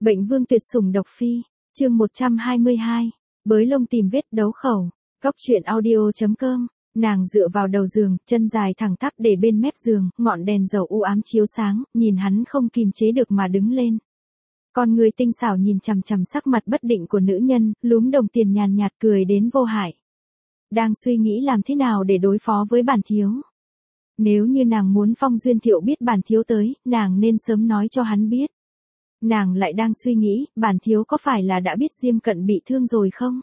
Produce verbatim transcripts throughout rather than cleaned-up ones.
Bệnh vương tuyệt sủng độc phi, chương một trăm hai mươi hai, bới lông tìm vết đấu khẩu, góc truyện audio.com, nàng dựa vào đầu giường, chân dài thẳng tắp để bên mép giường, ngọn đèn dầu u ám chiếu sáng, nhìn hắn không kìm chế được mà đứng lên. Con người tinh xảo nhìn chằm chằm sắc mặt bất định của nữ nhân, lúm đồng tiền nhàn nhạt cười đến vô hại. Đang suy nghĩ làm thế nào để đối phó với bản thiếu. Nếu như nàng muốn Phong Duyên Thiệu biết bản thiếu tới, nàng nên sớm nói cho hắn biết. Nàng lại đang suy nghĩ, bản thiếu có phải là đã biết Diêm Cận bị thương rồi không?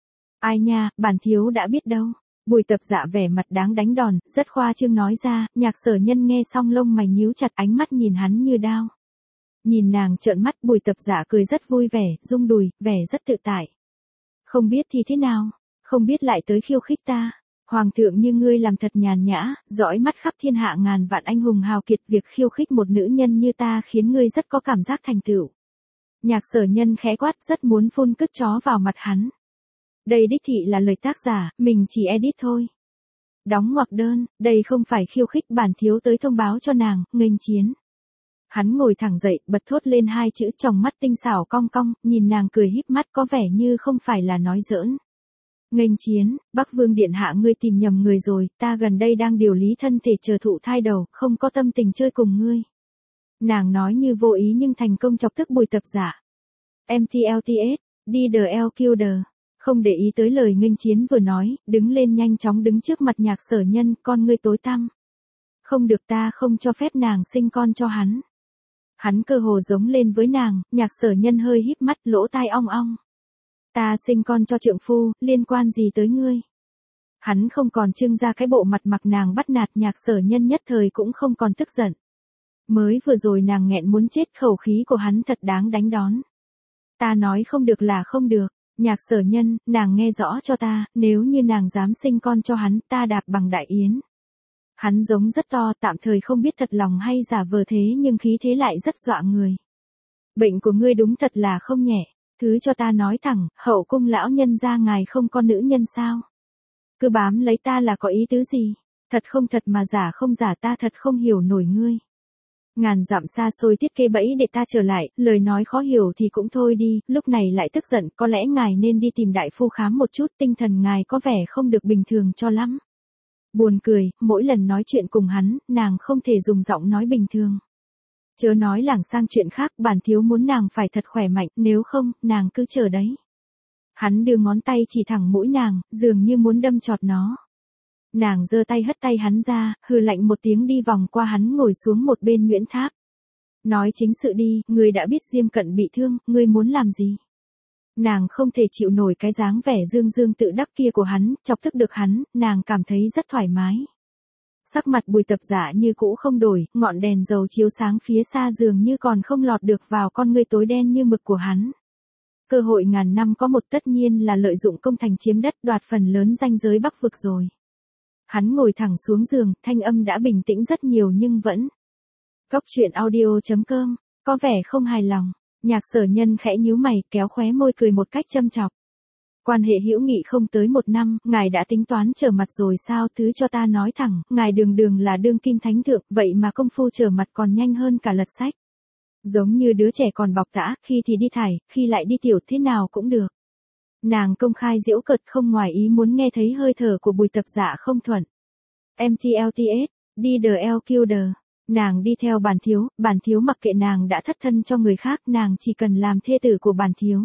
Ai nha, bản thiếu đã biết đâu. Bùi Tập Dạ vẻ mặt đáng đánh đòn, rất khoa trương nói ra, Nhạc Sở Nhân nghe xong lông mày nhíu chặt, ánh mắt nhìn hắn như đao. Nhìn nàng trợn mắt, Bùi Tập Dạ cười rất vui vẻ, rung đùi, vẻ rất tự tại. Không biết thì thế nào, không biết lại tới khiêu khích ta. Hoàng thượng như ngươi làm thật nhàn nhã, dõi mắt khắp thiên hạ ngàn vạn anh hùng hào kiệt, việc khiêu khích một nữ nhân như ta khiến ngươi rất có cảm giác thành tựu. Nhạc Sở Nhân khẽ quát, rất muốn phun cứt chó vào mặt hắn. Đây đích thị là lời tác giả, mình chỉ edit thôi. Đóng ngoặc đơn, đây không phải khiêu khích, bản thiếu tới thông báo cho nàng, nghênh chiến. Hắn ngồi thẳng dậy, bật thốt lên hai chữ, tròng mắt tinh xảo cong cong, nhìn nàng cười híp mắt có vẻ như không phải là nói giỡn. Nghênh chiến, Bắc Vương điện hạ ngươi tìm nhầm người rồi, ta gần đây đang điều lý thân thể chờ thụ thai đầu, không có tâm tình chơi cùng ngươi. Nàng nói như vô ý nhưng thành công chọc tức Bùi Tập Dạ. em tê lờ tê ét, đi đờ eo kill đờ. Không để ý tới lời nghênh chiến vừa nói, đứng lên nhanh chóng đứng trước mặt Nhạc Sở Nhân, con ngươi tối tăm. Không được, ta không cho phép nàng sinh con cho hắn. Hắn cơ hồ giống lên với nàng, Nhạc Sở Nhân hơi híp mắt, lỗ tai ong ong. Ta sinh con cho trượng phu, liên quan gì tới ngươi? Hắn không còn trưng ra cái bộ mặt mặc nàng bắt nạt, Nhạc Sở Nhân nhất thời cũng không còn tức giận. Mới vừa rồi nàng nghẹn muốn chết, khẩu khí của hắn thật đáng đánh đón. Ta nói không được là không được, Nhạc Sở Nhân, nàng nghe rõ cho ta, nếu như nàng dám sinh con cho hắn, ta đạp bằng đại yến. Hắn giống rất to, tạm thời không biết thật lòng hay giả vờ thế nhưng khí thế lại rất dọa người. Bệnh của ngươi đúng thật là không nhẹ. Thứ cho ta nói thẳng, hậu cung lão nhân gia ngài không có nữ nhân sao? Cứ bám lấy ta là có ý tứ gì? Thật không thật mà giả không giả, ta thật không hiểu nổi ngươi. Ngàn dặm xa xôi thiết kế bẫy để ta trở lại, lời nói khó hiểu thì cũng thôi đi, lúc này lại tức giận, có lẽ ngài nên đi tìm đại phu khám một chút, tinh thần ngài có vẻ không được bình thường cho lắm. Buồn cười, mỗi lần nói chuyện cùng hắn, nàng không thể dùng giọng nói bình thường. Chớ nói lảng sang chuyện khác, bản thiếu muốn nàng phải thật khỏe mạnh, nếu không, nàng cứ chờ đấy. Hắn đưa ngón tay chỉ thẳng mũi nàng, dường như muốn đâm chọt nó. Nàng giơ tay hất tay hắn ra, hừ lạnh một tiếng đi vòng qua hắn ngồi xuống một bên Nguyễn Tháp. Nói chính sự đi, ngươi đã biết Diêm Cận bị thương, ngươi muốn làm gì? Nàng không thể chịu nổi cái dáng vẻ dương dương tự đắc kia của hắn, chọc tức được hắn, nàng cảm thấy rất thoải mái. Sắc mặt Bùi Tập Dạ như cũ không đổi, ngọn đèn dầu chiếu sáng phía xa dường như còn không lọt được vào con ngươi tối đen như mực của hắn. Cơ hội ngàn năm có một, tất nhiên là lợi dụng công thành chiếm đất, đoạt phần lớn ranh giới Bắc vực rồi. Hắn ngồi thẳng xuống giường, thanh âm đã bình tĩnh rất nhiều nhưng vẫn. Góc truyện audio.com, có vẻ không hài lòng. Nhạc Sở Nhân khẽ nhíu mày, kéo khóe môi cười một cách châm chọc. Quan hệ hữu nghị không tới một năm, ngài đã tính toán trở mặt rồi sao? Thứ cho ta nói thẳng, ngài đường đường là đương kim thánh thượng, vậy mà công phu trở mặt còn nhanh hơn cả lật sách. Giống như đứa trẻ còn bọc tã, khi thì đi thải, khi lại đi tiểu, thế nào cũng được. Nàng công khai giễu cợt, không ngoài ý muốn nghe thấy hơi thở của Bùi Tập Dạ không thuận. em tê lờ tê ét, đi đờ eo kill đờ. Nàng đi theo bản thiếu, bản thiếu mặc kệ nàng đã thất thân cho người khác, nàng chỉ cần làm thê tử của bản thiếu.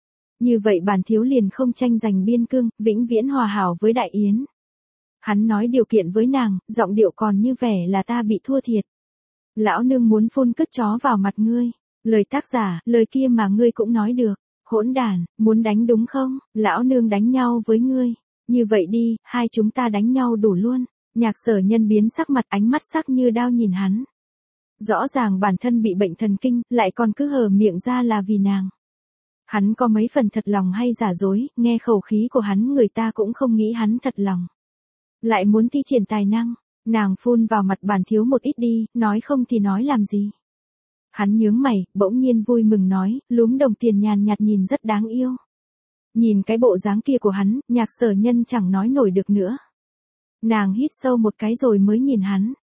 Như vậy bản thiếu liền không tranh giành biên cương, vĩnh viễn hòa hảo với Đại Yến. Hắn nói điều kiện với nàng, giọng điệu còn như vẻ là ta bị thua thiệt. Lão nương muốn phun cứt chó vào mặt ngươi. Lời tác giả, lời kia mà ngươi cũng nói được. Hỗn đản, muốn đánh đúng không? Lão nương đánh nhau với ngươi. Như vậy đi, hai chúng ta đánh nhau đủ luôn. Nhạc Sở Nhân biến sắc mặt, ánh mắt sắc như đao nhìn hắn. Rõ ràng bản thân bị bệnh thần kinh, lại còn cứ hờ miệng ra là vì nàng. Hắn có mấy phần thật lòng hay giả dối, nghe khẩu khí của hắn người ta cũng không nghĩ hắn thật lòng. Lại muốn thi triển tài năng, nàng phun vào mặt bản thiếu một ít đi, nói không thì nói làm gì. Hắn nhướng mày, bỗng nhiên vui mừng nói, lúm đồng tiền nhàn nhạt nhìn rất đáng yêu. Nhìn cái bộ dáng kia của hắn, Nhạc Sở Nhân chẳng nói nổi được nữa. Nàng hít sâu một cái rồi mới nhìn hắn,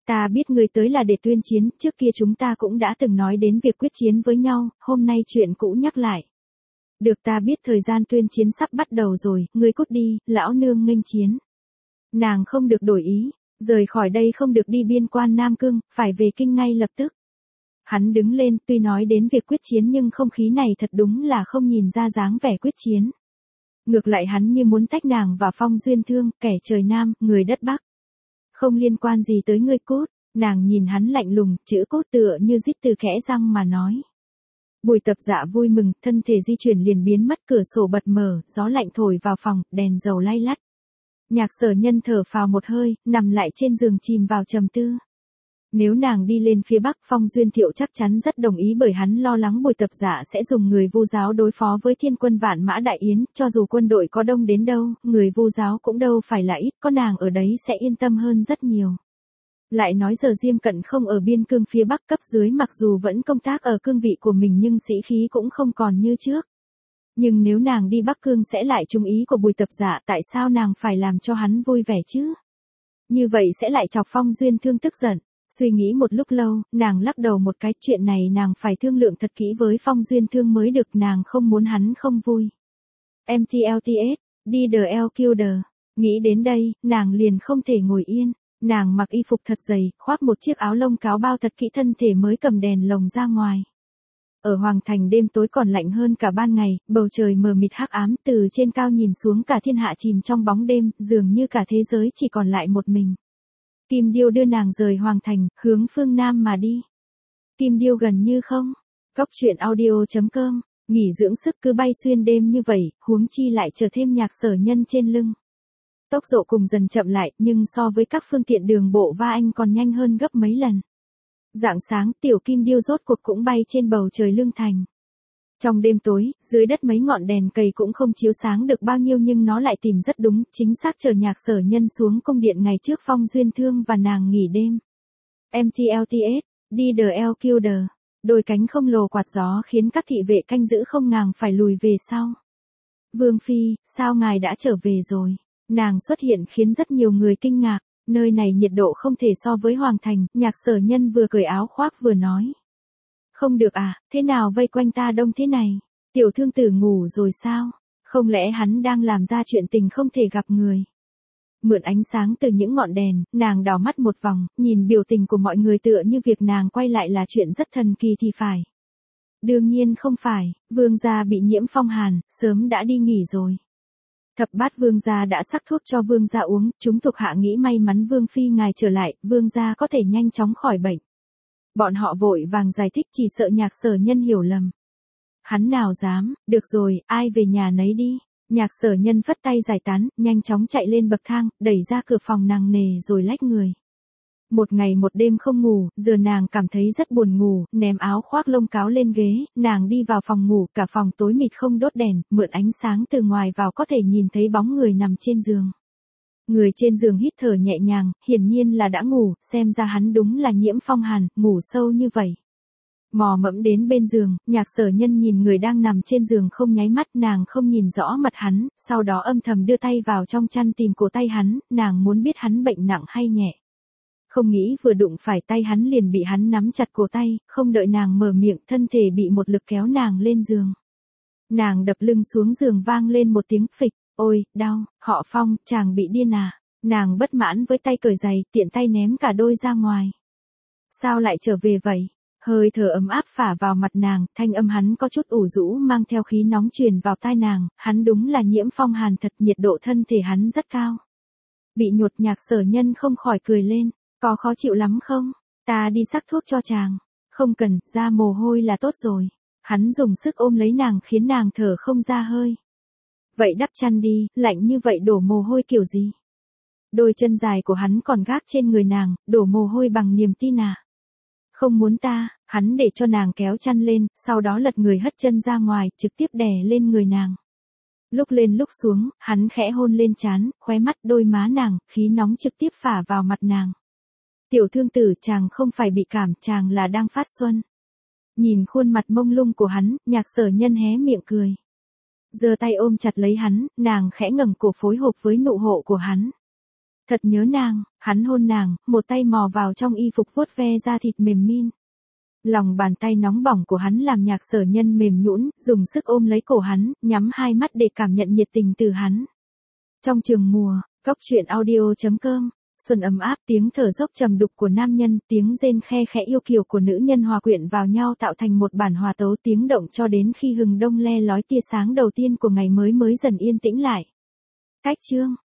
Ta biết ngươi tới là để tuyên chiến, trước kia chúng ta cũng đã từng nói đến việc quyết chiến với nhau, hôm nay chuyện cũ nhắc lại. Được, ta biết thời gian tuyên chiến sắp bắt đầu rồi, ngươi cút đi, lão nương nghênh chiến. Nàng không được đổi ý, rời khỏi đây không được đi biên quan Nam Cương, phải về kinh ngay lập tức. Hắn đứng lên, tuy nói đến việc quyết chiến nhưng không khí này thật đúng là không nhìn ra dáng vẻ quyết chiến. Ngược lại hắn như muốn tách nàng và Phong Duyên Thương, kẻ trời Nam, người đất Bắc. Không liên quan gì tới ngươi cút, nàng nhìn hắn lạnh lùng, chữ cốt tựa như rít từ kẽ răng mà nói. Bùi Tập Dạ vui mừng, thân thể di chuyển liền biến mất, cửa sổ bật mở, gió lạnh thổi vào phòng, đèn dầu lay lắt. Nhạc Sở Nhân thở phào một hơi, nằm lại trên giường chìm vào trầm tư. Nếu nàng đi lên phía Bắc, Phong Duyên Thiệu chắc chắn rất đồng ý, bởi hắn lo lắng Bùi Tập Dạ sẽ dùng người Vu giáo đối phó với thiên quân Vạn Mã Đại Yến, cho dù quân đội có đông đến đâu, người Vu giáo cũng đâu phải là ít, có nàng ở đấy sẽ yên tâm hơn rất nhiều. Lại nói giờ Diêm Cận không ở biên cương phía Bắc, cấp dưới mặc dù vẫn công tác ở cương vị của mình nhưng sĩ khí cũng không còn như trước. Nhưng nếu nàng đi Bắc Cương sẽ lại trúng ý của Bùi Tập Dạ, tại sao nàng phải làm cho hắn vui vẻ chứ? Như vậy sẽ lại chọc Phong Duyên Thương tức giận. Suy nghĩ một lúc lâu, nàng lắc đầu một cái, chuyện này nàng phải thương lượng thật kỹ với Phong Duyên Thương mới được, nàng không muốn hắn không vui. em tê lờ tê ét, đi the L Killer. Nghĩ đến đây, nàng liền không thể ngồi yên. Nàng mặc y phục thật dày, khoác một chiếc áo lông cáo bao thật kỹ, thân thể mới cầm đèn lồng ra ngoài. Ở Hoàng Thành đêm tối còn lạnh hơn cả ban ngày, bầu trời mờ mịt hắc ám, từ trên cao nhìn xuống cả thiên hạ chìm trong bóng đêm, dường như cả thế giới chỉ còn lại một mình. Kim Điêu đưa nàng rời Hoàng Thành, hướng phương Nam mà đi. Kim Điêu gần như không. Cóc truyện audio chấm com, nghỉ dưỡng sức cứ bay xuyên đêm như vậy, huống chi lại chờ thêm Nhạc Sở Nhân trên lưng. Tốc độ cùng dần chậm lại, nhưng so với các phương tiện đường bộ va anh còn nhanh hơn gấp mấy lần. Rạng sáng, tiểu Kim Điêu rốt cuộc cũng bay trên bầu trời Lương Thành. Trong đêm tối, dưới đất mấy ngọn đèn cầy cũng không chiếu sáng được bao nhiêu, nhưng nó lại tìm rất đúng, chính xác chờ Nhạc Sở Nhân xuống cung điện ngày trước Phong Duyên Thương và nàng nghỉ đêm. em tê lờ tê ét, đi the L Killer. Đôi cánh không lồ quạt gió khiến các thị vệ canh giữ không ngàng phải lùi về sau. Vương Phi, sao ngài đã trở về rồi? Nàng xuất hiện khiến rất nhiều người kinh ngạc, nơi này nhiệt độ không thể so với Hoàng Thành, Nhạc Sở Nhân vừa cởi áo khoác vừa nói. Không được à, thế nào vây quanh ta đông thế này? Tiểu Thương Tử ngủ rồi sao? Không lẽ hắn đang làm ra chuyện tình không thể gặp người? Mượn ánh sáng từ những ngọn đèn, nàng đảo mắt một vòng, nhìn biểu tình của mọi người tựa như việc nàng quay lại là chuyện rất thần kỳ thì phải. Đương nhiên không phải, vương gia bị nhiễm phong hàn, sớm đã đi nghỉ rồi. Thập bát vương gia đã sắc thuốc cho vương gia uống, chúng thuộc hạ nghĩ may mắn vương phi ngài trở lại, vương gia có thể nhanh chóng khỏi bệnh. Bọn họ vội vàng giải thích, chỉ sợ Nhạc Sở Nhân hiểu lầm. Hắn nào dám, được rồi, ai về nhà nấy đi. Nhạc Sở Nhân phất tay giải tán, nhanh chóng chạy lên bậc thang, đẩy ra cửa phòng nặng nề rồi lách người. Một ngày một đêm không ngủ, giờ nàng cảm thấy rất buồn ngủ, ném áo khoác lông cáo lên ghế, nàng đi vào phòng ngủ, cả phòng tối mịt không đốt đèn, mượn ánh sáng từ ngoài vào có thể nhìn thấy bóng người nằm trên giường. Người trên giường hít thở nhẹ nhàng, hiển nhiên là đã ngủ, xem ra hắn đúng là nhiễm phong hàn, ngủ sâu như vậy. Mò mẫm đến bên giường, Nhạc Sở Nhân nhìn người đang nằm trên giường không nháy mắt, nàng không nhìn rõ mặt hắn, sau đó âm thầm đưa tay vào trong chăn tìm cổ tay hắn, nàng muốn biết hắn bệnh nặng hay nhẹ. Không nghĩ vừa đụng phải tay hắn liền bị hắn nắm chặt cổ tay, không đợi nàng mở miệng, thân thể bị một lực kéo nàng lên giường. Nàng đập lưng xuống giường, vang lên một tiếng phịch, ôi, đau, họ Phong, chàng bị điên à. Nàng bất mãn với tay cởi giày, tiện tay ném cả đôi ra ngoài. Sao lại trở về vậy? Hơi thở ấm áp phả vào mặt nàng, thanh âm hắn có chút ủ rũ mang theo khí nóng truyền vào tai nàng, hắn đúng là nhiễm phong hàn thật, nhiệt độ thân thể hắn rất cao. Bị nhột, Nhạc Sở Nhân không khỏi cười lên, có khó chịu lắm không? Ta đi sắc thuốc cho chàng. Không cần, ra mồ hôi là tốt rồi. Hắn dùng sức ôm lấy nàng khiến nàng thở không ra hơi. Vậy đắp chăn đi, lạnh như vậy đổ mồ hôi kiểu gì? Đôi chân dài của hắn còn gác trên người nàng, đổ mồ hôi bằng niềm tin à? Không muốn ta, hắn để cho nàng kéo chăn lên, sau đó lật người hất chân ra ngoài, trực tiếp đè lên người nàng. Lúc lên lúc xuống, hắn khẽ hôn lên trán, khóe mắt, đôi má nàng, khí nóng trực tiếp phả vào mặt nàng. Tiểu Thương Tử, chàng không phải bị cảm, chàng là đang phát xuân. Nhìn khuôn mặt mông lung của hắn, Nhạc Sở Nhân hé miệng cười. Giơ tay ôm chặt lấy hắn, nàng khẽ ngẩng cổ phối hợp với nụ hộ của hắn. Thật nhớ nàng, hắn hôn nàng, một tay mò vào trong y phục vuốt ve da thịt mềm min. Lòng bàn tay nóng bỏng của hắn làm Nhạc Sở Nhân mềm nhũn, dùng sức ôm lấy cổ hắn, nhắm hai mắt để cảm nhận nhiệt tình từ hắn. Trong trường mùa, Cốc truyện audio chấm com, xuân ấm áp, tiếng thở dốc trầm đục của nam nhân, tiếng rên khe khẽ yêu kiều của nữ nhân hòa quyện vào nhau tạo thành một bản hòa tấu tiếng động cho đến khi hừng đông le lói tia sáng đầu tiên của ngày mới mới dần yên tĩnh lại. Cách chương